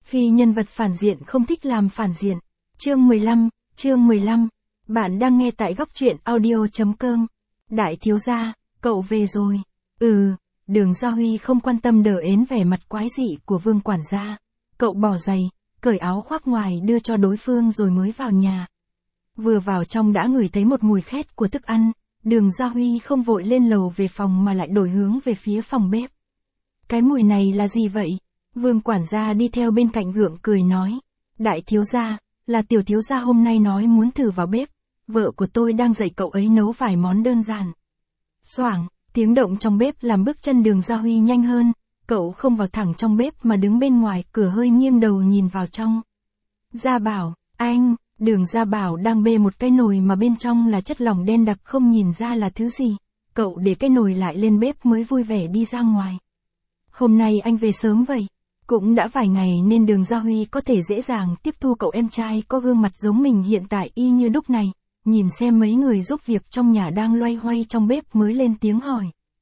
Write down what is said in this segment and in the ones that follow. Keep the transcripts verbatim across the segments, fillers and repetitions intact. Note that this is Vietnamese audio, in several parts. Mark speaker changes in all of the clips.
Speaker 1: Khi nhân vật phản diện không thích làm phản diện. Chương mười lăm, chương mười lăm. Bạn đang nghe tại góc truyện audio.com. Đại thiếu gia, cậu về rồi. Ừ, Đường Gia Huy không quan tâm đờ ến vẻ mặt quái dị của Vương quản gia. Cậu bỏ giày, cởi áo khoác ngoài đưa cho đối phương rồi mới vào nhà. Vừa vào trong đã ngửi thấy một mùi khét của thức ăn. Đường Gia Huy không vội lên lầu về phòng mà lại đổi hướng về phía phòng bếp. Cái mùi này là gì vậy? Vương quản gia đi theo bên cạnh gượng cười nói. Đại thiếu gia, là tiểu thiếu gia hôm nay nói muốn thử vào bếp. Vợ của tôi đang dạy cậu ấy nấu vài món đơn giản. Xoảng, tiếng động trong bếp làm bước chân Đường Gia Huy nhanh hơn. Cậu không vào thẳng trong bếp mà đứng bên ngoài cửa hơi nghiêng đầu nhìn vào trong. Gia Bảo, anh, Đường Gia Bảo đang bê một cái nồi mà bên trong là chất lỏng đen đặc không nhìn ra là thứ gì. Cậu để cái nồi lại lên bếp mới vui vẻ đi ra ngoài. Hôm nay anh về sớm vậy. Cũng đã vài ngày nên Đường Gia Huy có thể dễ dàng tiếp thu cậu em trai có gương mặt giống mình hiện tại y như đúc này. Nhìn xem mấy người giúp việc trong nhà đang loay hoay trong bếp mới lên tiếng hỏi.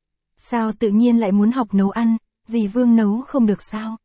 Speaker 1: Sao tự nhiên lại muốn học nấu ăn, dì Vương nấu không được sao?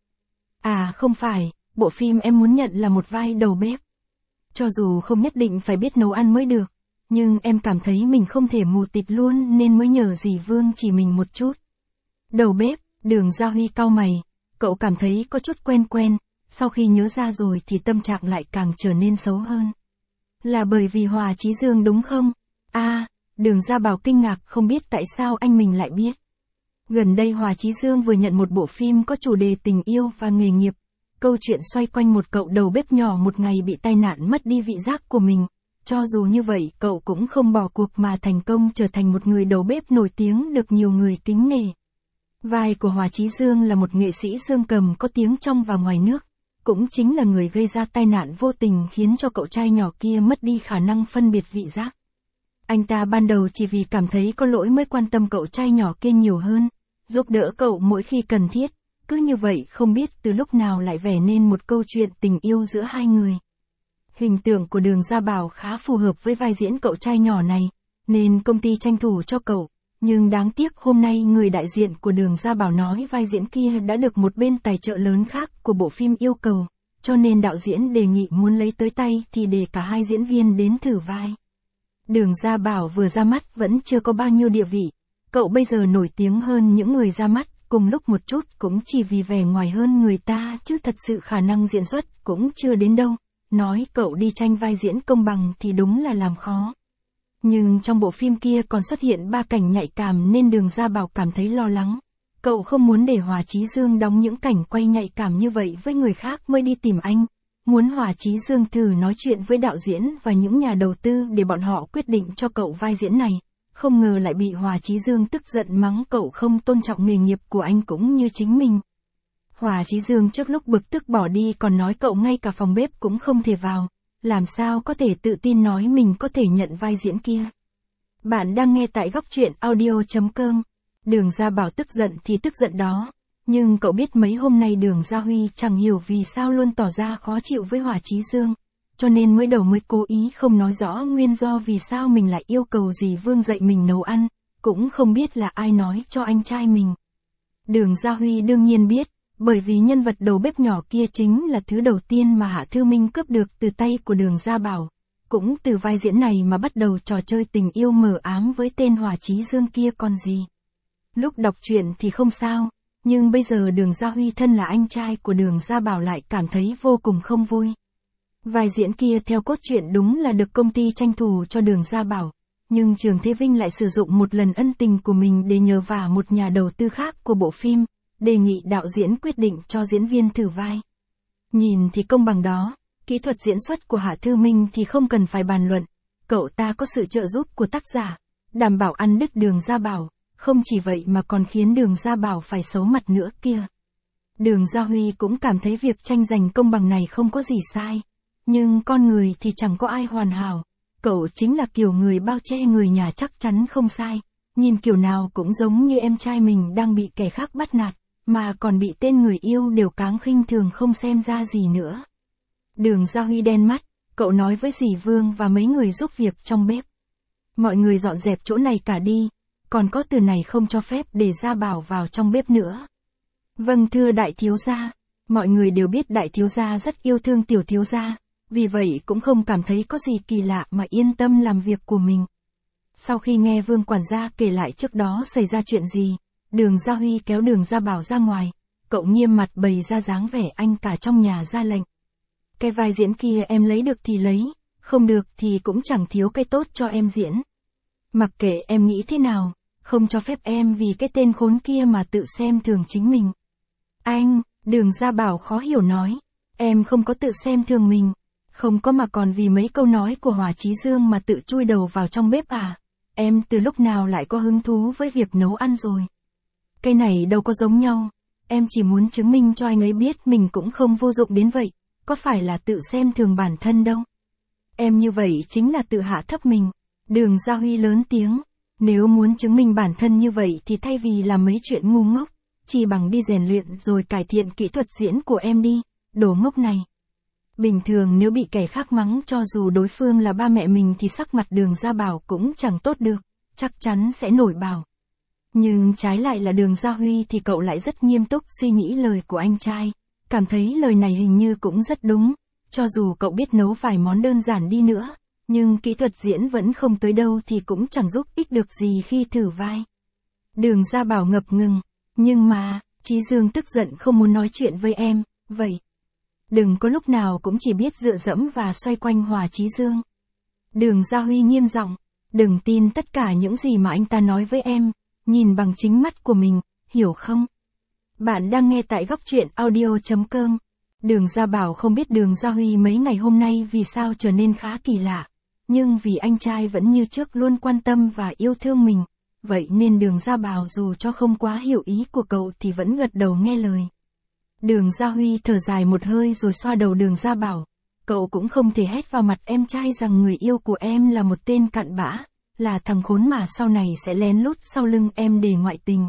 Speaker 1: À không phải, bộ phim em muốn nhận là một vai đầu bếp. Cho dù không nhất định phải biết nấu ăn mới được, nhưng em cảm thấy mình không thể mù tịt luôn nên mới nhờ dì Vương chỉ mình một chút. Đầu bếp, Đường Gia Huy cau mày, cậu cảm thấy có chút quen quen, sau khi nhớ ra rồi thì tâm trạng lại càng trở nên xấu hơn. Là bởi vì Hòa Chí Dương đúng không? À, Đường Gia Bảo kinh ngạc không biết tại sao anh mình lại biết. Gần đây Hòa Chí Dương vừa nhận một bộ phim có chủ đề tình yêu và nghề nghiệp. Câu chuyện xoay quanh một cậu đầu bếp nhỏ một ngày bị tai nạn mất đi vị giác của mình. Cho dù như vậy cậu cũng không bỏ cuộc mà thành công trở thành một người đầu bếp nổi tiếng được nhiều người kính nể. Vai của Hòa Chí Dương là một nghệ sĩ xương cầm có tiếng trong và ngoài nước. Cũng chính là người gây ra tai nạn vô tình khiến cho cậu trai nhỏ kia mất đi khả năng phân biệt vị giác. Anh ta ban đầu chỉ vì cảm thấy có lỗi mới quan tâm cậu trai nhỏ kia nhiều hơn, giúp đỡ cậu mỗi khi cần thiết. Cứ như vậy không biết từ lúc nào lại vẽ nên một câu chuyện tình yêu giữa hai người. Hình tượng của Đường Gia Bảo khá phù hợp với vai diễn cậu trai nhỏ này, nên công ty tranh thủ cho cậu. Nhưng đáng tiếc hôm nay người đại diện của Đường Gia Bảo nói vai diễn kia đã được một bên tài trợ lớn khác của bộ phim yêu cầu, cho nên đạo diễn đề nghị muốn lấy tới tay thì để cả hai diễn viên đến thử vai. Đường Gia Bảo vừa ra mắt vẫn chưa có bao nhiêu địa vị, cậu bây giờ nổi tiếng hơn những người ra mắt cùng lúc một chút cũng chỉ vì vẻ ngoài hơn người ta chứ thật sự khả năng diễn xuất cũng chưa đến đâu. Nói cậu đi tranh vai diễn công bằng thì đúng là làm khó. Nhưng trong bộ phim kia còn xuất hiện ba cảnh nhạy cảm nên Đường Gia Bảo cảm thấy lo lắng. Cậu không muốn để Hòa Chí Dương đóng những cảnh quay nhạy cảm như vậy với người khác mới đi tìm anh. Muốn Hòa Chí Dương thử nói chuyện với đạo diễn và những nhà đầu tư để bọn họ quyết định cho cậu vai diễn này. Không ngờ lại bị Hòa Chí Dương tức giận mắng cậu không tôn trọng nghề nghiệp của anh cũng như chính mình. Hòa Chí Dương trước lúc bực tức bỏ đi còn nói cậu ngay cả phòng bếp cũng không thể vào. Làm sao có thể tự tin nói mình có thể nhận vai diễn kia. Bạn đang nghe tại góc truyện audio.com. Đường Gia Bảo tức giận thì tức giận đó. Nhưng cậu biết mấy hôm nay Đường Gia Huy chẳng hiểu vì sao luôn tỏ ra khó chịu với Hòa Chí Dương. Cho nên mới đầu mới cố ý không nói rõ nguyên do vì sao mình lại yêu cầu dì Vương dạy mình nấu ăn. Cũng không biết là ai nói cho anh trai mình. Đường Gia Huy đương nhiên biết. Bởi vì nhân vật đầu bếp nhỏ kia chính là thứ đầu tiên mà Hạ Thư Minh cướp được từ tay của Đường Gia Bảo. Cũng từ vai diễn này mà bắt đầu trò chơi tình yêu mờ ám với tên Hòa Chí Dương kia còn gì. Lúc đọc truyện thì không sao, nhưng bây giờ Đường Gia Huy thân là anh trai của Đường Gia Bảo lại cảm thấy vô cùng không vui. Vai diễn kia theo cốt truyện đúng là được công ty tranh thủ cho Đường Gia Bảo, nhưng Trường Thế Vinh lại sử dụng một lần ân tình của mình để nhờ vả một nhà đầu tư khác của bộ phim. Đề nghị đạo diễn quyết định cho diễn viên thử vai. Nhìn thì công bằng đó, kỹ thuật diễn xuất của Hạ Thư Minh thì không cần phải bàn luận. Cậu ta có sự trợ giúp của tác giả, đảm bảo ăn đứt Đường Gia Bảo, không chỉ vậy mà còn khiến Đường Gia Bảo phải xấu mặt nữa kia. Đường Gia Huy cũng cảm thấy việc tranh giành công bằng này không có gì sai. Nhưng con người thì chẳng có ai hoàn hảo. Cậu chính là kiểu người bao che người nhà chắc chắn không sai. Nhìn kiểu nào cũng giống như em trai mình đang bị kẻ khác bắt nạt. Mà còn bị tên người yêu đều cáng khinh thường không xem ra gì nữa. Đường Gia Huy đen mắt, cậu nói với dì Vương và mấy người giúp việc trong bếp. Mọi người dọn dẹp chỗ này cả đi, còn có từ này không cho phép để Gia Bảo vào trong bếp nữa. Vâng thưa đại thiếu gia, Mọi người đều biết đại thiếu gia rất yêu thương tiểu thiếu gia, vì vậy cũng không cảm thấy có gì kỳ lạ mà yên tâm làm việc của mình. Sau khi nghe Vương quản gia kể lại trước đó xảy ra chuyện gì, Đường Gia Huy kéo Đường Gia Bảo ra ngoài, cậu nghiêm mặt bày ra dáng vẻ anh cả trong nhà ra lệnh. Cái vai diễn kia em lấy được thì lấy, không được thì cũng chẳng thiếu cái tốt cho em diễn. Mặc kệ em nghĩ thế nào, không cho phép em vì cái tên khốn kia mà tự xem thường chính mình. Anh, Đường Gia Bảo khó hiểu nói, em không có tự xem thường mình, không có mà còn vì mấy câu nói của Hỏa Chí Dương mà tự chui đầu vào trong bếp à, em từ lúc nào lại có hứng thú với việc nấu ăn rồi. Cái này đâu có giống nhau, em chỉ muốn chứng minh cho anh ấy biết mình cũng không vô dụng đến vậy, có phải là tự xem thường bản thân đâu. Em như vậy chính là tự hạ thấp mình. Đường Gia Huy lớn tiếng, nếu muốn chứng minh bản thân như vậy thì thay vì làm mấy chuyện ngu ngốc, chỉ bằng đi rèn luyện rồi cải thiện kỹ thuật diễn của em đi, đồ ngốc này. Bình thường nếu bị kẻ khác mắng cho dù đối phương là ba mẹ mình thì sắc mặt Đường Gia Bảo cũng chẳng tốt được, chắc chắn sẽ nổi bào. Nhưng trái lại là Đường Gia Huy thì cậu lại rất nghiêm túc suy nghĩ lời của anh trai, cảm thấy lời này hình như cũng rất đúng, cho dù cậu biết nấu vài món đơn giản đi nữa, nhưng kỹ thuật diễn vẫn không tới đâu thì cũng chẳng giúp ích được gì khi thử vai. Đường Gia Bảo ngập ngừng, nhưng mà, Chí Dương tức giận không muốn nói chuyện với em, vậy. Đừng có lúc nào cũng chỉ biết dựa dẫm và xoay quanh Hỏa Chí Dương. Đường Gia Huy nghiêm giọng, đừng tin tất cả những gì mà anh ta nói với em, nhìn bằng chính mắt của mình, hiểu không? Bạn đang nghe tại góc truyện audio chấm com. Đường Gia Bảo không biết Đường Gia Huy mấy ngày hôm nay vì sao trở nên khá kỳ lạ, nhưng vì anh trai vẫn như trước luôn quan tâm và yêu thương mình, vậy nên Đường Gia Bảo dù cho không quá hiểu ý của cậu thì vẫn gật đầu nghe lời. Đường Gia Huy thở dài một hơi rồi xoa đầu Đường Gia Bảo, cậu cũng không thể hét vào mặt em trai rằng người yêu của em là một tên cặn bã, là thằng khốn mà sau này sẽ lén lút sau lưng em để ngoại tình.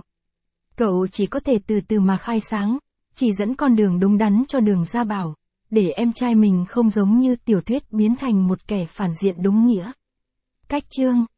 Speaker 1: Cậu chỉ có thể từ từ mà khai sáng, chỉ dẫn con đường đúng đắn cho Đường Gia Bảo, để em trai mình không giống như tiểu thuyết biến thành một kẻ phản diện đúng nghĩa. Cách chương